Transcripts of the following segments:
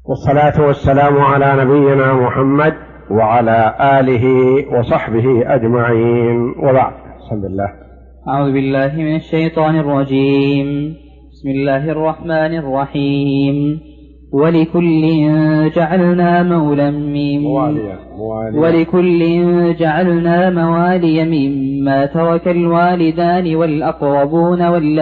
والصلاة والسلام على نبينا محمد وعلى آله وصحبه أجمعين، وبعد. بسم الله. أعوذ بالله من الشيطان الرجيم. بسم الله الرحمن الرحيم. ولكل جعلنا موالي مما ترك الوالدان والأقربون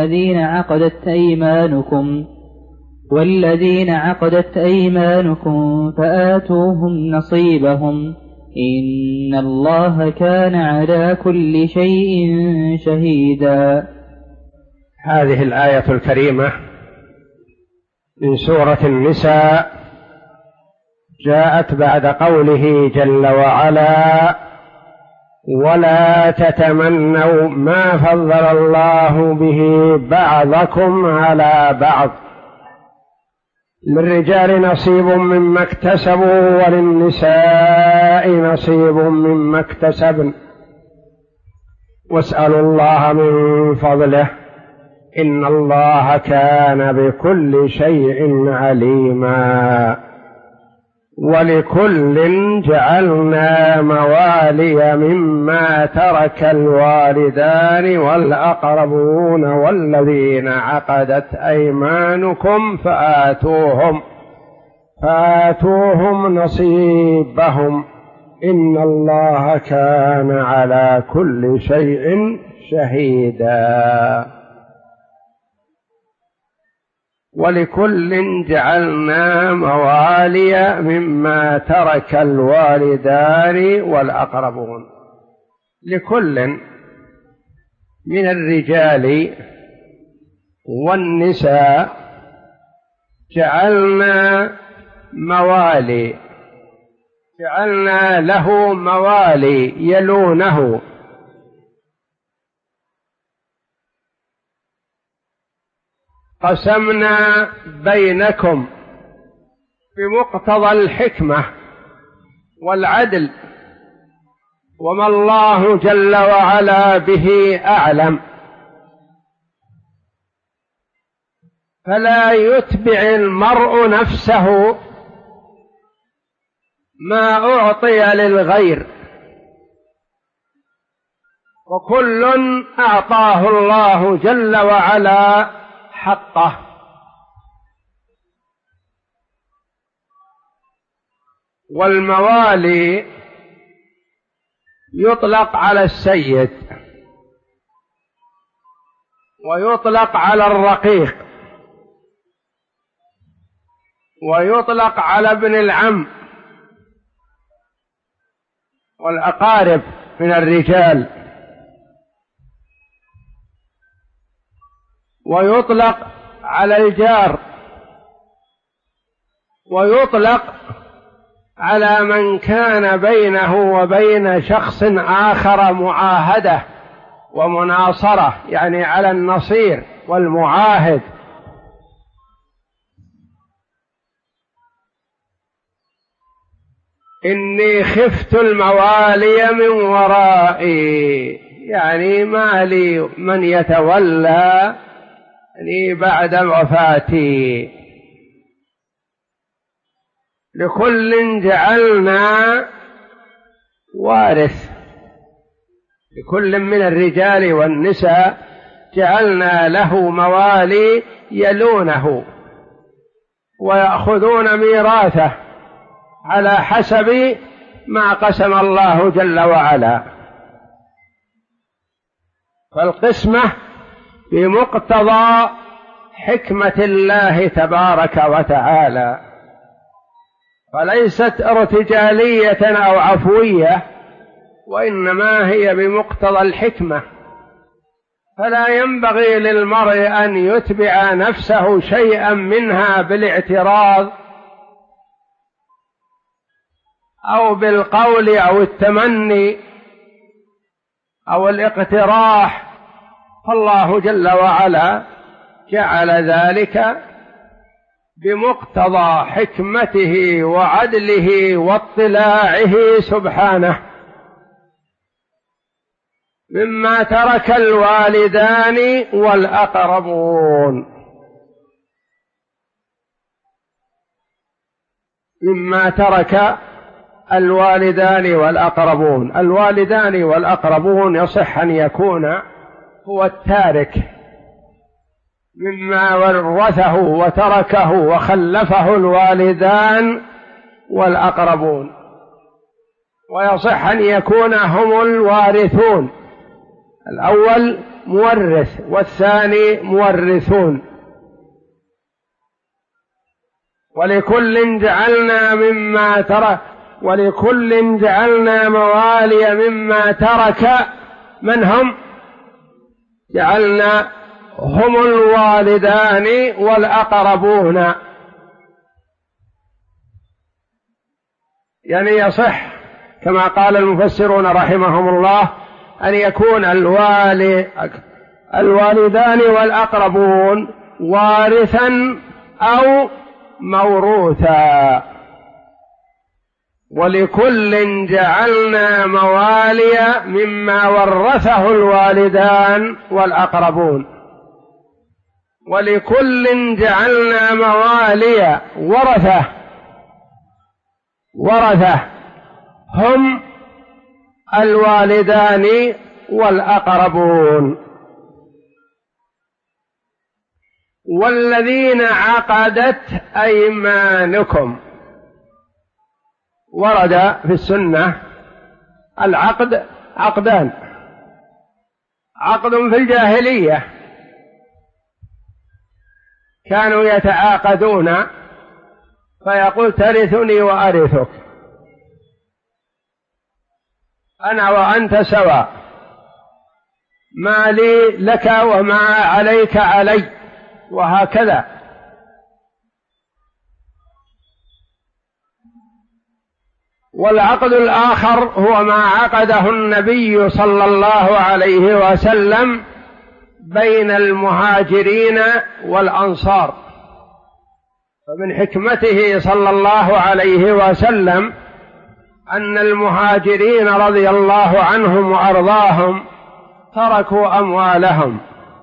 والذين عقدت أيمانكم فآتوهم نصيبهم إن الله كان على كل شيء شهيدا. هذه الآية الكريمة من سورة النساء جاءت بعد قوله جل وعلا: ولا تتمنوا ما فضل الله به بعضكم على بعض، للرجال نصيب مما اكتسبوا وللنساء نصيب مما اكتسبن واسألوا الله من فضله إن الله كان بكل شيء عليما. ولكل جعلنا موالي مما ترك الوالدان والأقربون والذين عقدت أيمانكم فآتوهم نصيبهم إن الله كان على كل شيء شهيدا. ولكل جعلنا موالي مما ترك الوالدان والأقربون، لكل من الرجال والنساء جعلنا موالي، جعلنا له موالي يلونه، قسمنا بينكم بمقتضى الحكمة والعدل، وما الله جل وعلا به أعلم، فلا يتبع المرء نفسه ما أعطي للغير، وكل أعطاه الله جل وعلا حقه. والموالي يطلق على السيد، ويطلق على الرقيق، ويطلق على ابن العم والأقارب من الرجال، ويطلق على الجار، ويطلق على من كان بينه وبين شخص آخر معاهدة ومناصرة، يعني على النصير والمعاهد. إني خفت الموالي من ورائي، يعني ما لي من يتولى لي بعد وفاتي. لكل جعلنا وارث، لكل من الرجال والنساء جعلنا له موالي يلونه ويأخذون ميراثه على حسب ما قسم الله جل وعلا. فالقسمة بمقتضى حكمة الله تبارك وتعالى، فليست ارتجالية أو عفوية، وإنما هي بمقتضى الحكمة. فلا ينبغي للمرء أن يتبع نفسه شيئا منها بالاعتراض أو بالقول أو التمني أو الاقتراح، فالله جل وعلا جعل ذلك بمقتضى حكمته وعدله واطلاعه سبحانه. مما ترك الوالدان والأقربون، مما ترك الوالدان والأقربون. الوالدان والأقربون يصح أن يكون هو التارك مما ورثه وتركه وخلفه الوالدان والأقربون، ويصح أن يكون هم الوارثون، الأول مورث والثاني مورثون. ولكل جعلنا موالي مما ترك. من هم؟ جعلنا هم الوالدان والأقربون. يعني يصح كما قال المفسرون رحمهم الله أن يكون الوالدان والأقربون وارثا أو موروثا. ولكل جعلنا موالي مما ورثه الوالدان والأقربون. ولكل جعلنا موالي ورثة هم الوالدان والأقربون. والذين عقدت أيمانكم. ورد في السنة العقد عقدان: عقد في الجاهلية كانوا يتعاقدون فيقول ترثني وأرثك، أنا وأنت سواء، ما لي لك وما عليك علي، وهكذا. والعقد الآخر هو ما عقده النبي صلى الله عليه وسلم بين المهاجرين والأنصار. فمن حكمته صلى الله عليه وسلم أن المهاجرين رضي الله عنهم وأرضاهم تركوا أموالهم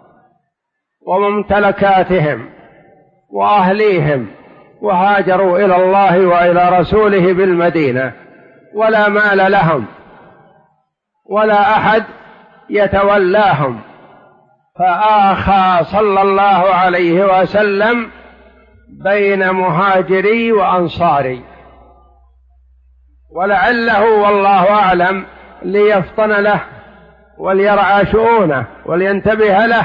وممتلكاتهم وأهليهم وهاجروا إلى الله وإلى رسوله بالمدينة، ولا مال لهم ولا أحد يتولاهم، فآخى صلى الله عليه وسلم بين مهاجري وأنصاري، ولعله والله أعلم ليفطن له وليرعى شؤونه ولينتبه له،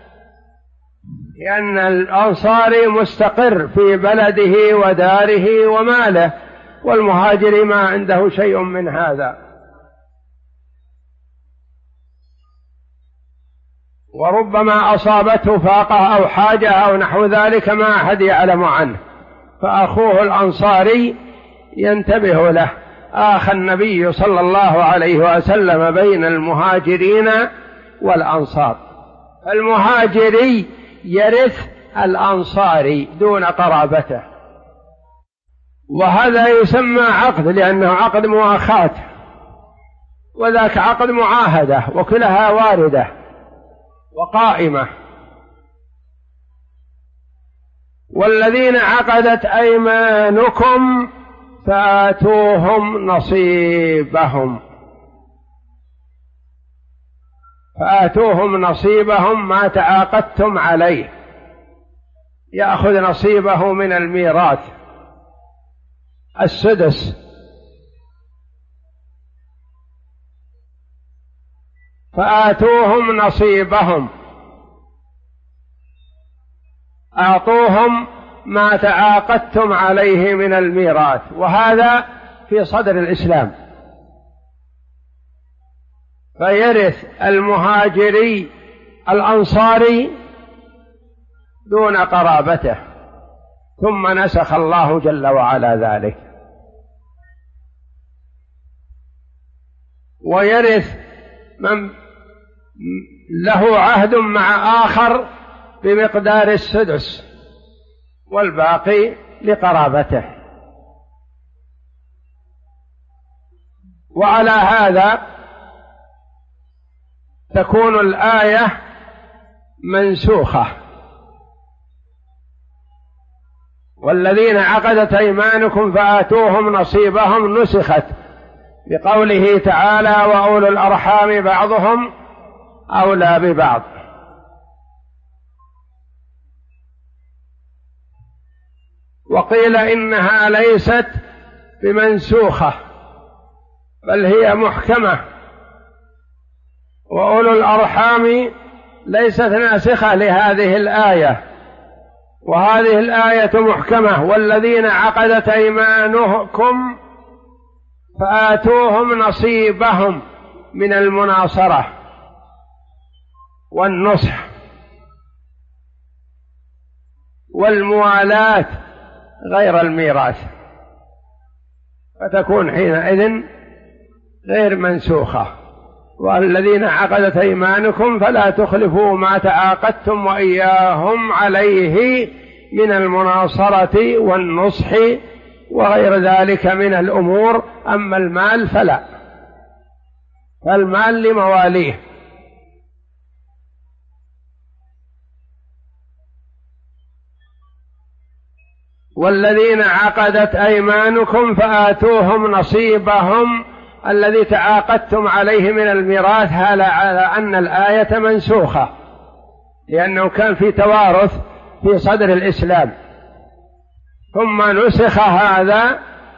لأن الأنصاري مستقر في بلده وداره وماله، والمهاجر ما عنده شيء من هذا. وربما أصابته فاقة أو حاجة أو نحو ذلك ما أحد يعلم عنه، فأخوه الأنصاري ينتبه له. آخى النبي صلى الله عليه وسلم بين المهاجرين والأنصار. المهاجري يرث الأنصاري دون قرابته، وهذا يسمى عقد لأنه عقد مؤاخاة، وذاك عقد معاهدة، وكلها واردة وقائمة. والذين عقدت أيمانكم فآتوهم نصيبهم. فآتوهم نصيبهم ما تعاقدتم عليه، يأخذ نصيبه من الميراث السدس. فآتوهم نصيبهم، أعطوهم ما تعاقدتم عليه من الميراث، وهذا في صدر الإسلام. فيرث المهاجري الأنصاري دون قرابته، ثم نسخ الله جل وعلا ذلك. ويرث من له عهد مع آخر بمقدار السدس، والباقي لقرابته. وعلى هذا تكون الآية منسوخة، والذين عقدت أيمانكم فآتوهم نصيبهم نسخت بقوله تعالى وأولو الأرحام بعضهم أولى ببعض. وقيل إنها ليست بمنسوخة بل هي محكمة، وأولو الأرحام ليست ناسخة لهذه الآية، وهذه الآية محكمة والذين عقدت أيمانكم فآتوهم نصيبهم من المناصرة والنصح والموالاة غير الميراث، فتكون حينئذ غير منسوخة. والذين عقدت أيمانكم فلا تخلفوا ما تعاقدتم وإياهم عليه من المناصرة والنصح وغير ذلك من الأمور. أما المال فلا، فالمال لمواليه. والذين عقدت أيمانكم فآتوهم نصيبهم الذي تعاقدتم عليه من الميراث، على أن الآية منسوخة لأنه كان في توارث في صدر الإسلام، ثم نسخ هذا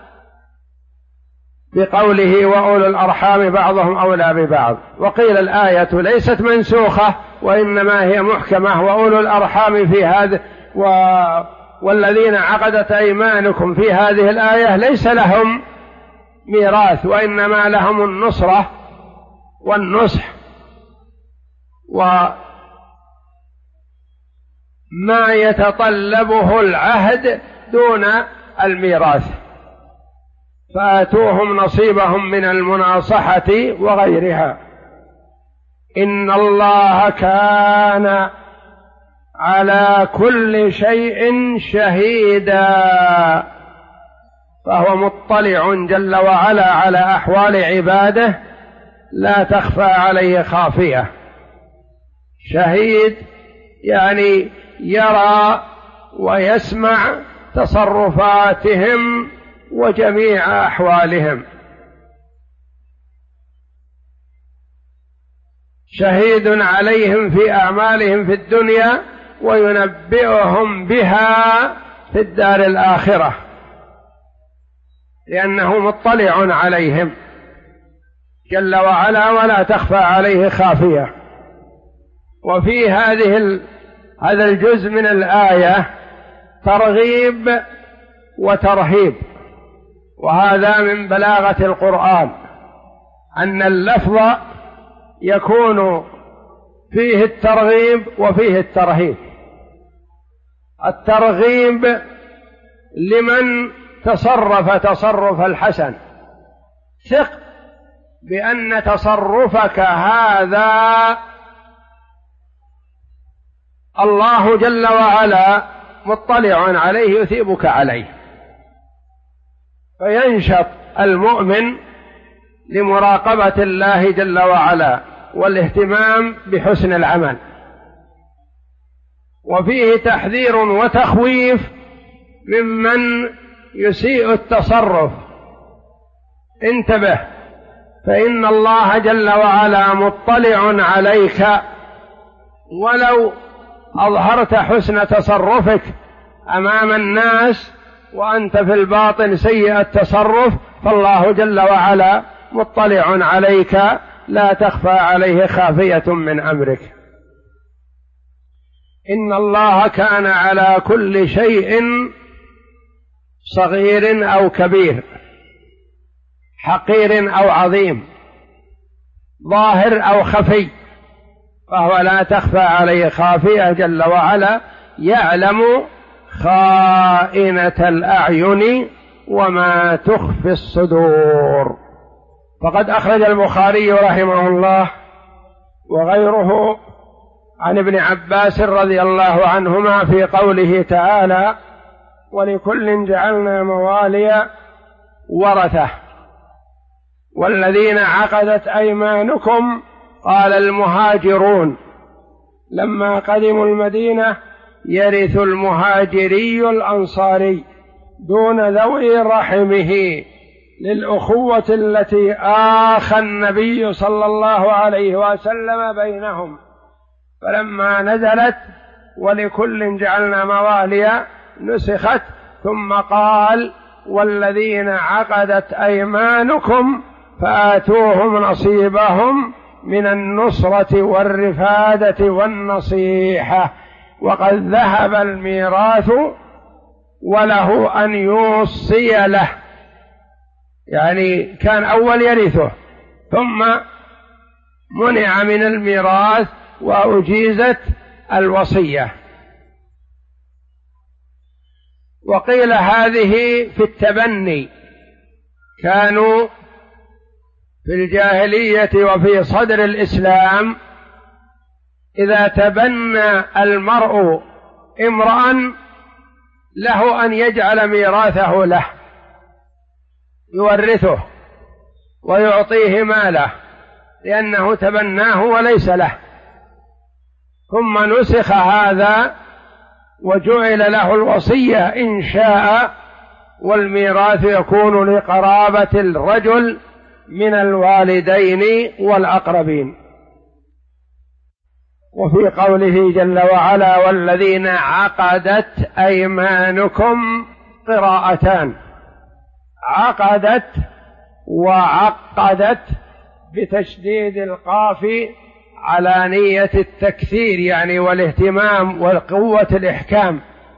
بقوله وأولو الأرحام بعضهم أولى ببعض. وقيل الآية ليست منسوخة وإنما هي محكمة، وأولو الأرحام في هذا والذين عقدت أيمانكم في هذه الآية ليس لهم ميراث وإنما لهم النصرة والنصح وما يتطلبه العهد دون الميراث. فآتوهم نصيبهم من المناصحة وغيرها. إن الله كان على كل شيء شهيدا، فهو مطلع جل وعلا على أحوال عباده لا تخفى عليه خافية. شهيد يعني يرى ويسمع تصرفاتهم وجميع أحوالهم. شهيد عليهم في أعمالهم في الدنيا وينبئهم بها في الدار الآخرة، لأنه مطلع عليهم جل وعلا ولا تخفى عليه خافية. وفي هذا الجزء من الآية ترغيب وترهيب، وهذا من بلاغة القرآن أن اللفظ يكون فيه الترغيب وفيه الترهيب. الترغيب لمن تصرف تصرف الحسن، ثق بأن تصرفك هذا الله جل وعلا مطلع عليه يثيبك عليه، فينشط المؤمن لمراقبة الله جل وعلا والاهتمام بحسن العمل. وفيه تحذير وتخويف ممن يسيء التصرف، انتبه، فإن الله جل وعلا مطلع عليك، ولو أظهرت حسن تصرفك أمام الناس وأنت في الباطن سيء التصرف فالله جل وعلا مطلع عليك لا تخفى عليه خافية من أمرك. إن الله كان على كل شيء صغير أو كبير، حقير أو عظيم، ظاهر أو خفي، فهو لا تخفى عليه خافية جل وعلا، يعلم خائنة الأعين وما تخفي الصدور. فقد أخرج البخاري رحمه الله وغيره عن ابن عباس رضي الله عنهما في قوله تعالى ولكل جعلنا موالي ورثة والذين عقدت أيمانكم. قال المهاجرون لما قدموا المدينة يرث المهاجري الأنصاري دون ذوي رحمه للأخوة التي آخى النبي صلى الله عليه وسلم بينهم. فلما نزلت ولكل جعلنا مواليا نسخت، ثم قال والذين عقدت أيمانكم فآتوهم نصيبهم من النصرة والرفادة والنصيحة، وقد ذهب الميراث وله أن يوصي له، يعني كان أول يرثه ثم منع من الميراث وأجيزت الوصية. وقيل هذه في التبني، كانوا في الجاهلية وفي صدر الإسلام إذا تبنى المرء امرأ له أن يجعل ميراثه له، يورثه ويعطيه ماله لأنه تبناه وليس له. ثم نسخ هذا وجعل له الوصية إن شاء، والميراث يكون لقرابة الرجل من الوالدين والأقربين. وفي قوله جل وعلا والذين عقدت أيمانكم قراءتان، عقدت وعقدت بتشديد القاف على نية التكثير يعني والاهتمام وقوة الإحكام.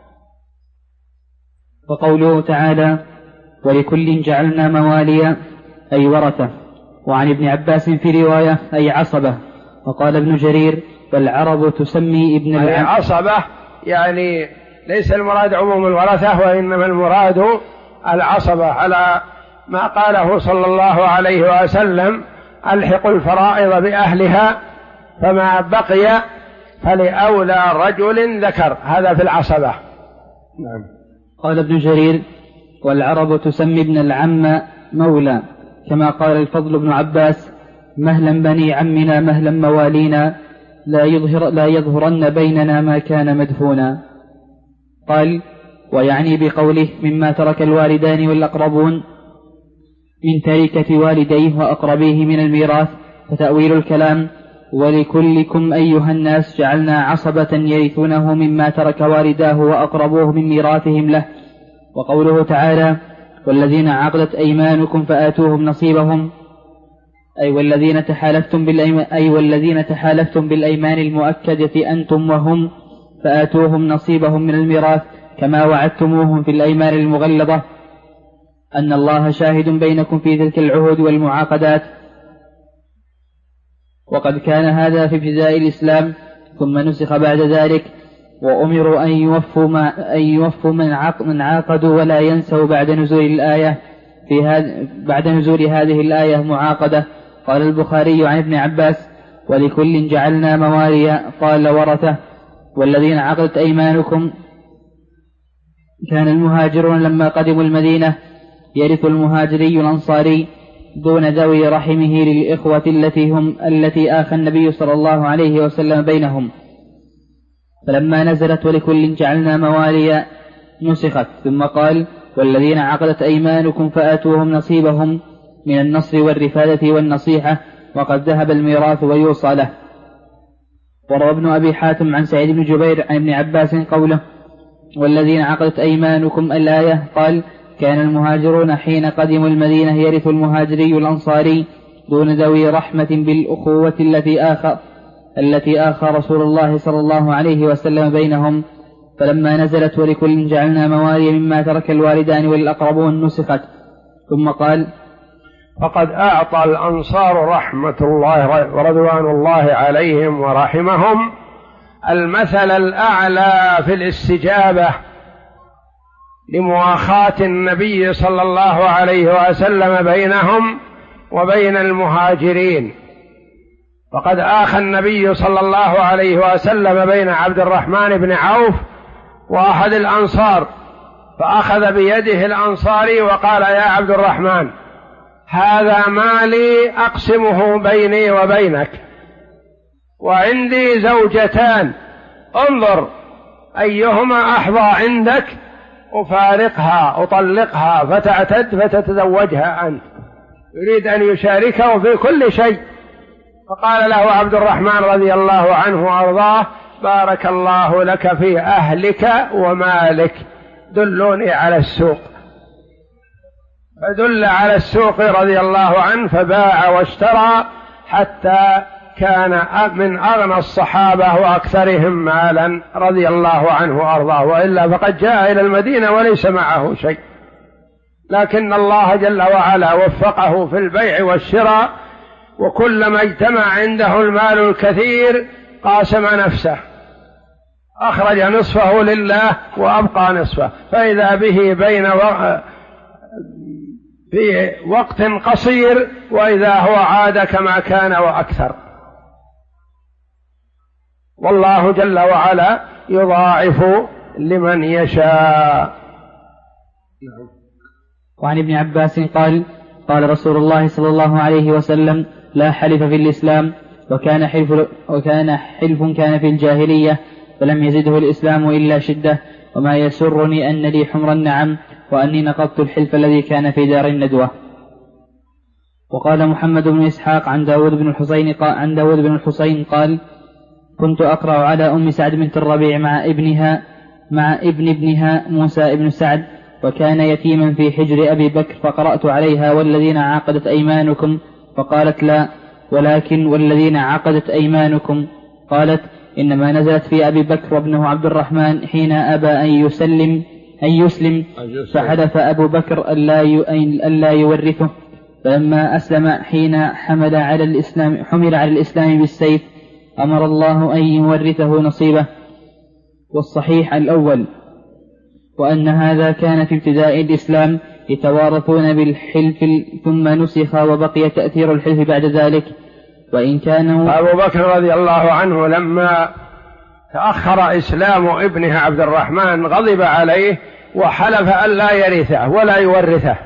وقوله تعالى ولكل جعلنا مواليا أي ورثة. وعن ابن عباس في رواية أي عصبة. وقال ابن جرير والعرب تسمي ابن العم عصبة، يعني ليس المراد عموم الورثة وإنما المراد العصبة، على ما قاله صلى الله عليه وسلم ألحقوا الفرائض بأهلها فما بقي فلأولى رجل ذكر، هذا في العصبة. نعم. قال ابن جرير والعرب تسمي ابن العم مولى، كما قال الفضل بن عباس مهلا بني عمنا مهلا موالينا لا يظهرن بيننا ما كان مدفونا. قال ويعني بقوله مما ترك الوالدان والأقربون من تركة والديه وأقربيه من الميراث، فتأويل الكلام ولكلكم أيها الناس جعلنا عصبة يرثونه مما ترك والداه وأقربوه من ميراثهم له. وقوله تعالى والذين عقدت أيمانكم فآتوهم نصيبهم أي والذين تحالفتم بالأيمان المؤكدة أنتم وهم فآتوهم نصيبهم من الميراث كما وعدتموهم في الأيمان المغلظة أن الله شاهد بينكم في تلك العهود والمعاقدات. وقد كان هذا في ابتداء الإسلام ثم نسخ بعد ذلك، وأمروا أن يوفوا من عاقدوا ولا ينسوا بعد نزول هذه الآية معاقدة. قال البخاري عن ابن عباس ولكل جعلنا مواليا قال ورثة. والذين عقدت أيمانكم كان المهاجرون لما قدموا المدينة يرث المهاجري الأنصاري دون ذوي رحمه للإخوة التي آخى النبي صلى الله عليه وسلم بينهم. فلما نزلت ولكل جعلنا مواليا نسخت، ثم قال والذين عقدت أيمانكم فآتوهم نصيبهم من النصر والرفادة والنصيحة وقد ذهب الميراث ويوصى له. وروى ابن أبي حاتم عن سعيد بن جبير عن ابن عباس قوله والذين عقدت أيمانكم الآية قال كان المهاجرون حين قدموا المدينة يرث المهاجري الأنصاري دون ذوي رحمة بالأخوة التي آخى رسول الله صلى الله عليه وسلم بينهم. فلما نزلت ولكل جعلنا موالي مما ترك الوالدان والأقربون نسخت. ثم قال فقد أعطى الأنصار رحمة الله ورضوان الله عليهم ورحمهم المثل الأعلى في الاستجابة لمؤاخاة النبي صلى الله عليه وسلم بينهم وبين المهاجرين. وقد آخى النبي صلى الله عليه وسلم بين عبد الرحمن بن عوف وأحد الأنصار، فأخذ بيده الأنصاري وقال يا عبد الرحمن هذا مالي أقسمه بيني وبينك، وعندي زوجتان، انظر أيهما أحظى عندك أفارقها أطلقها فتعتد فتتزوجها أنت. يريد أن يشاركه في كل شيء. فقال له عبد الرحمن رضي الله عنه وأرضاه: بارك الله لك في أهلك ومالك، دلوني على السوق. فدل على السوق رضي الله عنه، فباع واشترى حتى كان من أغنى الصحابة وأكثرهم مالا رضي الله عنه وأرضاه، وإلا فقد جاء إلى المدينة وليس معه شيء، لكن الله جل وعلا وفقه في البيع والشراء، وكلما اجتمع عنده المال الكثير قاسم نفسه، أخرج نصفه لله وأبقى نصفه، فإذا به في وقت قصير وإذا هو عاد كما كان وأكثر. والله جل وعلا يضاعف لمن يشاء. وعن ابن عباس قال: قال رسول الله صلى الله عليه وسلم: لا حلف في الإسلام، وكان حلف كان في الجاهلية فلم يزده الإسلام إلا شدة، وما يسرني أن لي حمر النعم وأني نقضت الحلف الذي كان في دار الندوة. وقال محمد بن إسحاق عن داود بن الحسين قال: كنت أقرأ على أم سعد بنت الربيع مع ابنها موسى بن سعد، وكان يتيما في حجر أبي بكر، فقرأت عليها: والذين عقدت أيمانكم، فقالت: لا، ولكن والذين عقدت أيمانكم. قالت: إنما نزلت في أبي بكر وابنه عبد الرحمن حين أبى أن يسلم فحلف أبو بكر ألا يورثه، فلما أسلم حين حمل على الإسلام بالسيف أمر الله أن يورثه نصيبه. والصحيح الأول، وأن هذا كان في ابتداء الإسلام يتوارثون بالحلف، ثم نسخ وبقي تأثير الحلف بعد ذلك. وإن كانوا أبو بكر رضي الله عنه لما تأخر إسلام ابنه عبد الرحمن غضب عليه وحلف أن لا يرثه ولا يورثه،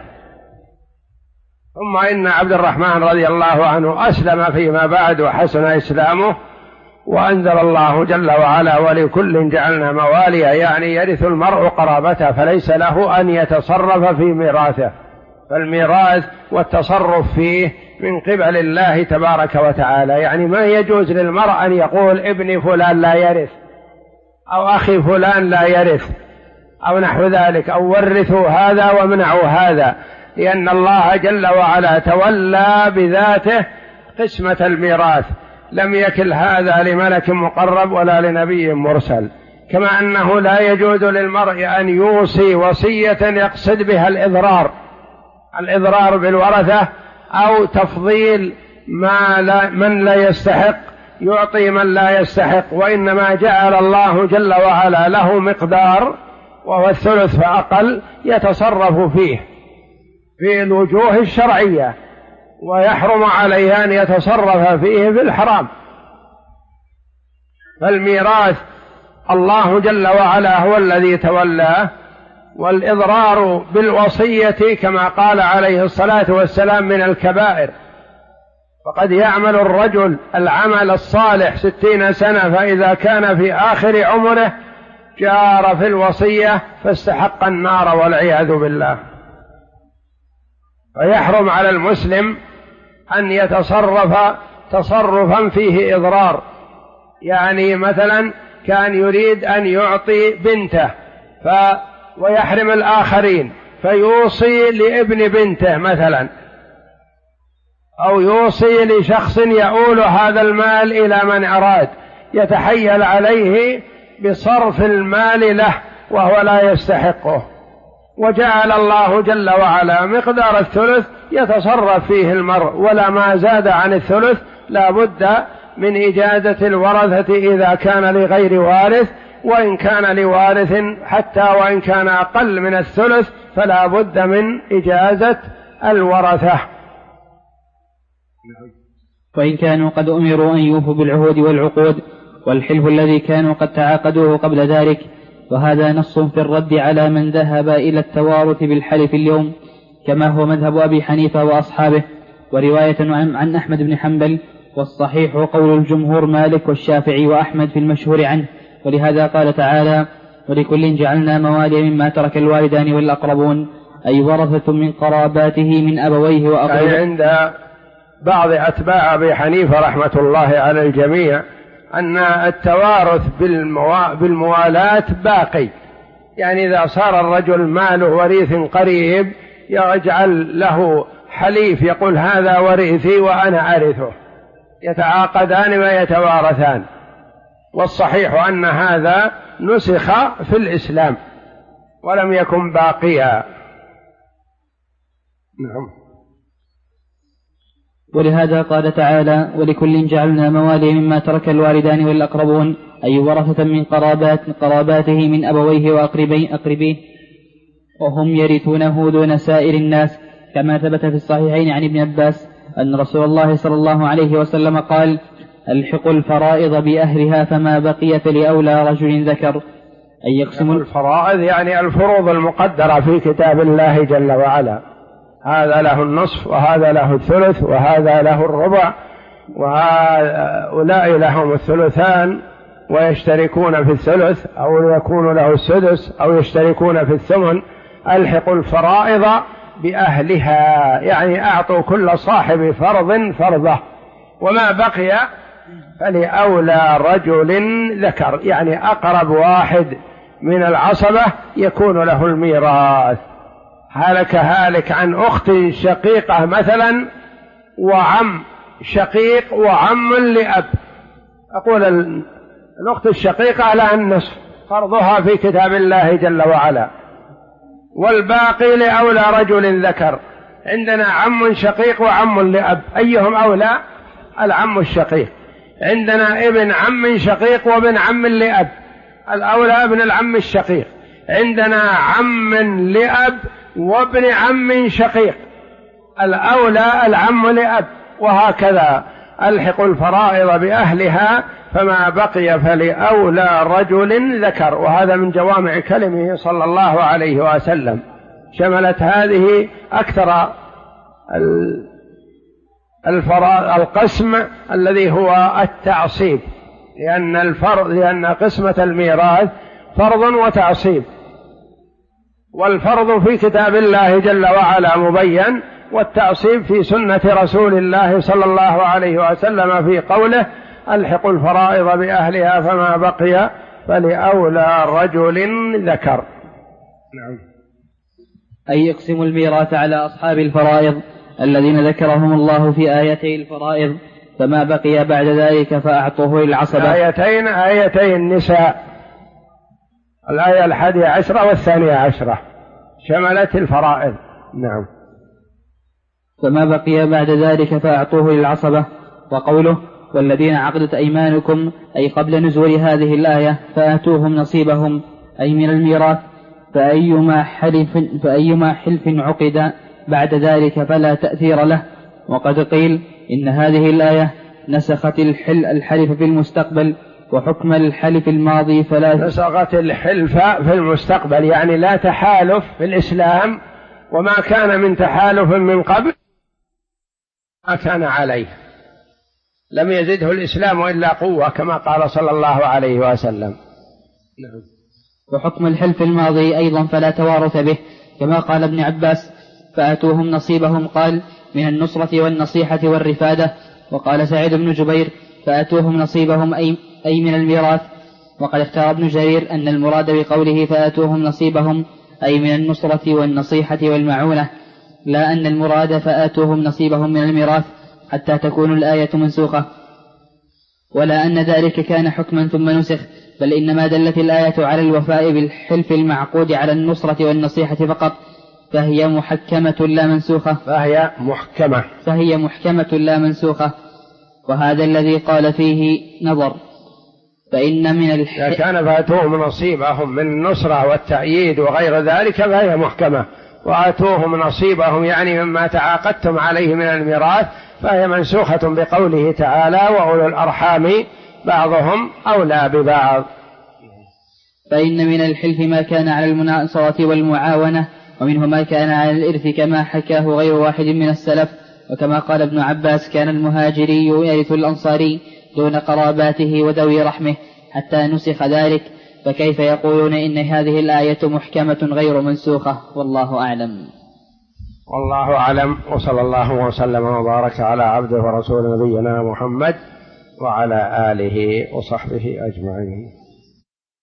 ثم إن عبد الرحمن رضي الله عنه أسلم فيما بعد وحسن إسلامه، وأنزل الله جل وعلا: ولكل جعلنا مواليا، يعني يرث المرء قرابته، فليس له أن يتصرف في ميراثه، فالميراث والتصرف فيه من قبل الله تبارك وتعالى. يعني ما يجوز للمرء أن يقول ابن فلان لا يرث، أو أخي فلان لا يرث، أو نحو ذلك، أو ورثوا هذا ومنعوا هذا، لأن الله جل وعلا تولى بذاته قسمة الميراث، لم يكل هذا لملك مقرب ولا لنبي مرسل. كما أنه لا يجوز للمرء أن يوصي وصية يقصد بها الإضرار بالورثة، أو تفضيل من لا يستحق يعطي من لا يستحق، وإنما جعل الله جل وعلا له مقدار وهو الثلث فأقل يتصرف فيه في الوجوه الشرعية، ويحرم عليه أن يتصرف فيه في الحرام. فالميراث الله جل وعلا هو الذي تولاه، والإضرار بالوصية كما قال عليه الصلاة والسلام من الكبائر. فقد يعمل الرجل العمل الصالح 60 سنة، فإذا كان في آخر عمره جار في الوصية فاستحق النار والعياذ بالله. فيحرم على المسلم أن يتصرف تصرفا فيه إضرار. يعني مثلا كان يريد أن يعطي بنته ويحرم الآخرين، فيوصي لابن بنته مثلا، أو يوصي لشخص يؤول هذا المال إلى من أراد، يتحيل عليه بصرف المال له وهو لا يستحقه، وجعل الله جل وعلا مقدار الثلث يتصرف فيه المرء، ولا ما زاد عن الثلث لا بد من إجازة الورثة إذا كان لغير وارث، وإن كان لوارث حتى وإن كان أقل من الثلث فلا بد من إجازة الورثة. وإن كانوا قد أمروا أن يوفوا بالعهود والعقود والحلف الذي كانوا قد تعاقدوه قبل ذلك، وهذا نص في الرد على من ذهب إلى التوارث بالحلف اليوم، كما هو مذهب أبي حنيفة وأصحابه، ورواية عن أحمد بن حنبل. والصحيح قول الجمهور مالك والشافعي وأحمد في المشهور عنه، ولهذا قال تعالى: ولكل جعلنا موالي مما ترك الوالدان والأقربون أي ورثة من قراباته من أبويه وأقربائه. عند بعض أتباع أبي حنيفة رحمة الله على الجميع أن التوارث بالموالاة باقي، يعني إذا صار الرجل ماله وريث قريب يجعل له حليف يقول هذا وريثي وأنا أرثه، يتعاقدان ويتوارثان، والصحيح أن هذا نسخ في الإسلام ولم يكن باقيا. نعم. ولهذا قال تعالى ولكل جعلنا موالي مما ترك الوالدان والأقربون أي ورثة من قراباته من أبويه وأقربيه وهم يرثونه دون سائر الناس، كما ثبت في الصحيحين عن ابن عباس أن رسول الله صلى الله عليه وسلم قال ألحقوا الفرائض بأهلها فما بقي فلأولى رجل ذكر. أي يقسم الفرائض يعني الفروض المقدرة في كتاب الله جل وعلا، هذا له النصف وهذا له الثلث وهذا له الربع وهؤلاء لهم الثلثان ويشتركون في الثلث أو يكون له السدس أو يشتركون في الثمن. ألحقوا الفرائض بأهلها يعني أعطوا كل صاحب فرض فرضه، وما بقي فلأولى رجل ذكر يعني أقرب واحد من العصبة يكون له الميراث. هالك عن أخت شقيقة مثلا وعم شقيق وعم لأب، أقول الأخت الشقيقة لها النصف فرضها في كتاب الله جل وعلا، والباقي لأولى رجل ذكر. عندنا عم شقيق وعم لأب، أيهم أولى؟ العم الشقيق. عندنا ابن عم شقيق وابن عم لأب، الأولى ابن العم الشقيق. عندنا عم لأب وابن عم شقيق، الأولى العم لأب، وهكذا. ألحقوا الفرائض بأهلها فما بقي فلأولى رجل ذكر. وهذا من جوامع كلمه صلى الله عليه وسلم، شملت هذه أكثر القسم الذي هو التعصيب، لأن قسمة الميراث فرض وتعصيب، والفرض في كتاب الله جل وعلا مبين، والتعصيب في سنة رسول الله صلى الله عليه وسلم في قوله ألحقوا الفرائض بأهلها فما بقي فلأولى رجل ذكر. نعم. أي يقسم الميراث على أصحاب الفرائض الذين ذكرهم الله في آيتي الفرائض فما بقي بعد ذلك فأعطوه للعصبة. آيتي النساء، الآية 11 والثانية 10 شملت الفرائض. نعم. فما بقي بعد ذلك فأعطوه للعصبة. وقوله والذين عقدت أيمانكم أي قبل نزول هذه الآية فآتوهم نصيبهم أي من الميراث، فأيما حلف عقد بعد ذلك فلا تأثير له. وقد قيل إن هذه الآية نسخت الحلف في المستقبل وحكم الحلف الماضي فلا نسخت الحلف في المستقبل، يعني لا تحالف في الإسلام، وما كان من تحالف من قبل ما كان عليه، لم يزده الإسلام إلا قوة كما قال صلى الله عليه وسلم. نعم. وحكم الحلف الماضي أيضا فلا توارث به، كما قال ابن عباس فآتوهم نصيبهم قال من النصرة والنصيحة والرفادة. وقال سعيد بن جبير فآتوهم نصيبهم أي من الميراث. وقد اختار ابن جرير أن المراد بقوله فآتوهم نصيبهم أي من النصرة والنصيحة والمعونة، لا أن المراد فآتوهم نصيبهم من الميراث حتى تكون الآية منسوخة، ولا أن ذلك كان حكما ثم نسخ، بل إنما دلت الآية على الوفاء بالحلف المعقود على النصرة والنصيحة فقط، فهي محكمة لا منسوخة. وهذا الذي قال فيه نظر، فإن من إذا كان فآتوهم نصيبهم من النصرة والتأييد وغير ذلك فهي محكمة، وآتوهم نصيبهم يعني مما تعاقدتم عليه من الميراث فهي منسوخة بقوله تعالى وأولو الأرحام بعضهم أولى ببعض. فإن من الحلف ما كان على المناصرة والمعاونة، ومنه ما كان على الإرث كما حكاه غير واحد من السلف. وكما قال ابن عباس كان المهاجري يرث الأنصاري دون قراباته وذوي رحمه حتى نسخ ذلك، فكيف يقولون إن هذه الآية محكمة غير منسوخة؟ والله أعلم. والله أعلم، وصلى الله وسلم وبارك على عبده ورسول نبينا محمد وعلى آله وصحبه أجمعين.